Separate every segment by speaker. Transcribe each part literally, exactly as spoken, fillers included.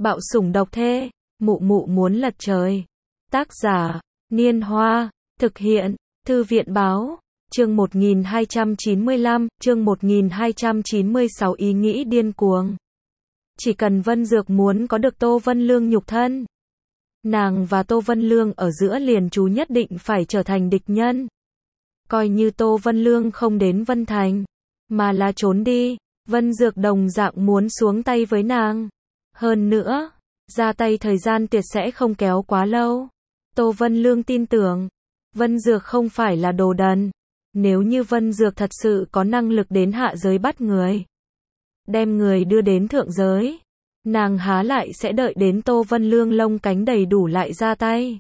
Speaker 1: Bạo sủng độc thê, mụ mụ muốn lật trời. Tác giả, Niên Hoa, thực hiện, Thư viện Báo, chương một nghìn hai trăm chín mươi lăm, chương một nghìn hai trăm chín mươi sáu ý nghĩ điên cuồng. Chỉ cần Vân Dược muốn có được Tô Vân Lương nhục thân, nàng và Tô Vân Lương ở giữa liền chú nhất định phải trở thành địch nhân. Coi như Tô Vân Lương không đến Vân Thành, mà là trốn đi, Vân Dược đồng dạng muốn xuống tay với nàng. Hơn nữa, ra tay thời gian tuyệt sẽ không kéo quá lâu. Tô Vân Lương tin tưởng, Vân Dược không phải là đồ đần. Nếu như Vân Dược thật sự có năng lực đến hạ giới bắt người, đem người đưa đến thượng giới, nàng há lại sẽ đợi đến Tô Vân Lương lông cánh đầy đủ lại ra tay.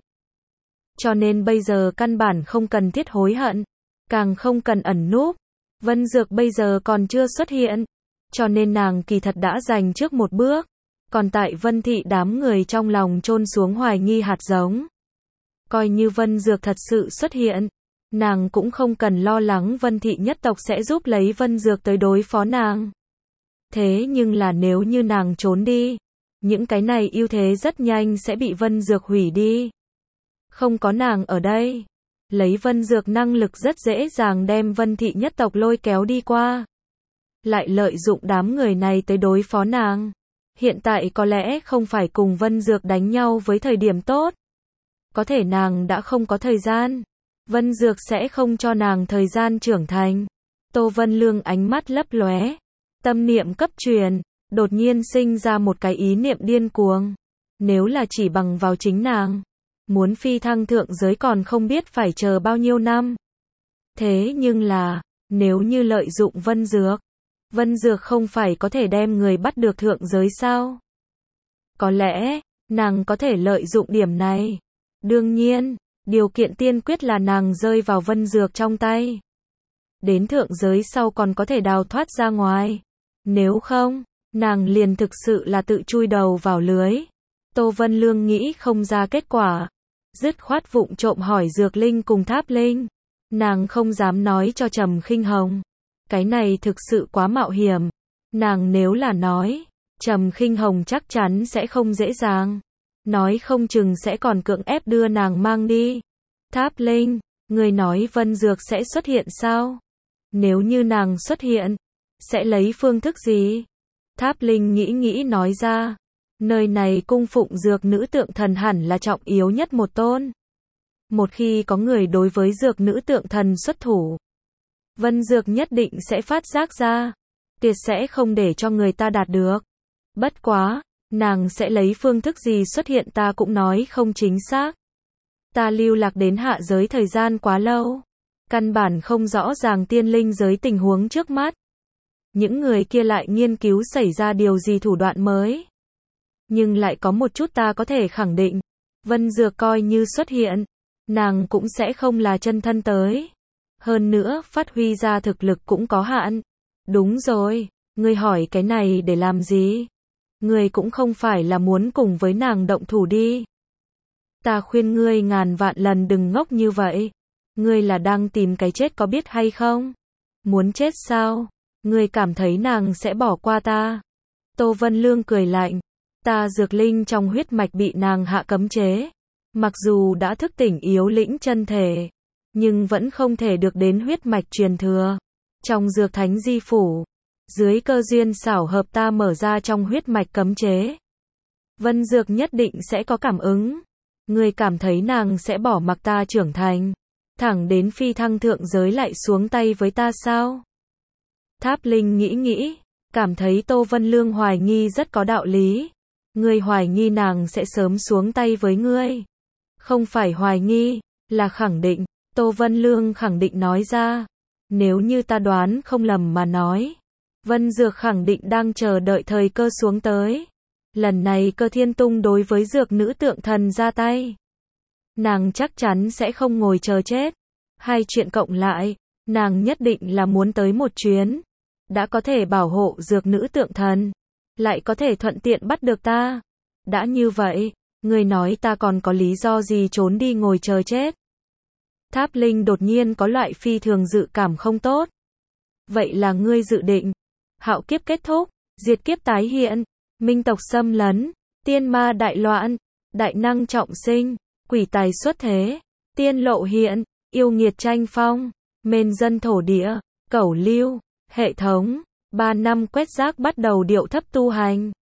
Speaker 1: Cho nên bây giờ căn bản không cần thiết hối hận, càng không cần ẩn núp. Vân Dược bây giờ còn chưa xuất hiện, cho nên nàng kỳ thật đã giành trước một bước. Còn tại Vân Thị đám người trong lòng chôn xuống hoài nghi hạt giống. Coi như Vân Dược thật sự xuất hiện, nàng cũng không cần lo lắng Vân Thị nhất tộc sẽ giúp lấy Vân Dược tới đối phó nàng. Thế nhưng là nếu như nàng trốn đi, những cái này ưu thế rất nhanh sẽ bị Vân Dược hủy đi. Không có nàng ở đây, lấy Vân Dược năng lực rất dễ dàng đem Vân Thị nhất tộc lôi kéo đi qua. Lại lợi dụng đám người này tới đối phó nàng. Hiện tại có lẽ không phải cùng Vân Dược đánh nhau với thời điểm tốt. Có thể nàng đã không có thời gian. Vân Dược sẽ không cho nàng thời gian trưởng thành. Tô Vân Lương ánh mắt lấp lóe, tâm niệm cấp truyền, đột nhiên sinh ra một cái ý niệm điên cuồng. Nếu là chỉ bằng vào chính nàng, muốn phi thăng thượng giới còn không biết phải chờ bao nhiêu năm. Thế nhưng là, nếu như lợi dụng Vân Dược, Vân Dược không phải có thể đem người bắt được thượng giới sao? Có lẽ, nàng có thể lợi dụng điểm này. Đương nhiên, điều kiện tiên quyết là nàng rơi vào Vân Dược trong tay. Đến thượng giới sau còn có thể đào thoát ra ngoài. Nếu không, nàng liền thực sự là tự chui đầu vào lưới. Tô Vân Lương nghĩ không ra kết quả, dứt khoát vụng trộm hỏi Dược Linh cùng Tháp Linh. Nàng không dám nói cho Trầm Khinh Hồng. Cái này thực sự quá mạo hiểm. Nàng nếu là nói, Trầm Khinh Hồng chắc chắn sẽ không dễ dàng. Nói không chừng sẽ còn cưỡng ép đưa nàng mang đi. Tháp Linh, người nói Vân Dược sẽ xuất hiện sao? Nếu như nàng xuất hiện, sẽ lấy phương thức gì? Tháp Linh nghĩ nghĩ nói ra, nơi này cung phụng dược nữ tượng thần hẳn là trọng yếu nhất một tôn. Một khi có người đối với dược nữ tượng thần xuất thủ, Vân Dược nhất định sẽ phát giác ra, tuyệt sẽ không để cho người ta đạt được. Bất quá, nàng sẽ lấy phương thức gì xuất hiện ta cũng nói không chính xác. Ta lưu lạc đến hạ giới thời gian quá lâu, căn bản không rõ ràng tiên linh giới tình huống trước mắt. Những người kia lại nghiên cứu xảy ra điều gì thủ đoạn mới. Nhưng lại có một chút ta có thể khẳng định, Vân Dược coi như xuất hiện, nàng cũng sẽ không là chân thân tới. Hơn nữa, phát huy ra thực lực cũng có hạn. Đúng rồi, ngươi hỏi cái này để làm gì? Ngươi cũng không phải là muốn cùng với nàng động thủ đi. Ta khuyên ngươi ngàn vạn lần đừng ngốc như vậy. Ngươi là đang tìm cái chết có biết hay không? Muốn chết sao? Ngươi cảm thấy nàng sẽ bỏ qua ta? Tô Vân Lương cười lạnh. Ta Dược Linh trong huyết mạch bị nàng hạ cấm chế. Mặc dù đã thức tỉnh yếu lĩnh chân thể, nhưng vẫn không thể được đến huyết mạch truyền thừa. Trong Dược Thánh Di Phủ, dưới cơ duyên xảo hợp ta mở ra trong huyết mạch cấm chế. Vân Dược nhất định sẽ có cảm ứng. Ngươi cảm thấy nàng sẽ bỏ mặc ta trưởng thành, thẳng đến phi thăng thượng giới lại xuống tay với ta sao? Tháp Linh nghĩ nghĩ, cảm thấy Tô Vân Lương hoài nghi rất có đạo lý. Ngươi hoài nghi nàng sẽ sớm xuống tay với ngươi. Không phải hoài nghi, là khẳng định. Tô Vân Lương khẳng định nói ra. Nếu như ta đoán không lầm mà nói, Vân Dược khẳng định đang chờ đợi thời cơ xuống tới. Lần này Cơ Thiên Tung đối với dược nữ tượng thần ra tay, nàng chắc chắn sẽ không ngồi chờ chết. Hai chuyện cộng lại, nàng nhất định là muốn tới một chuyến. Đã có thể bảo hộ dược nữ tượng thần, lại có thể thuận tiện bắt được ta. Đã như vậy, ngươi nói ta còn có lý do gì trốn đi ngồi chờ chết? Tháp Linh đột nhiên có loại phi thường dự cảm không tốt. Vậy là ngươi dự định, hạo kiếp kết thúc, diệt kiếp tái hiện, minh tộc xâm lấn, tiên ma đại loạn, đại năng trọng sinh, quỷ tài xuất thế, tiên lộ hiện, yêu nghiệt tranh phong, mên dân thổ địa, cẩu lưu, hệ thống, ba năm quét rác bắt đầu điệu thấp tu hành.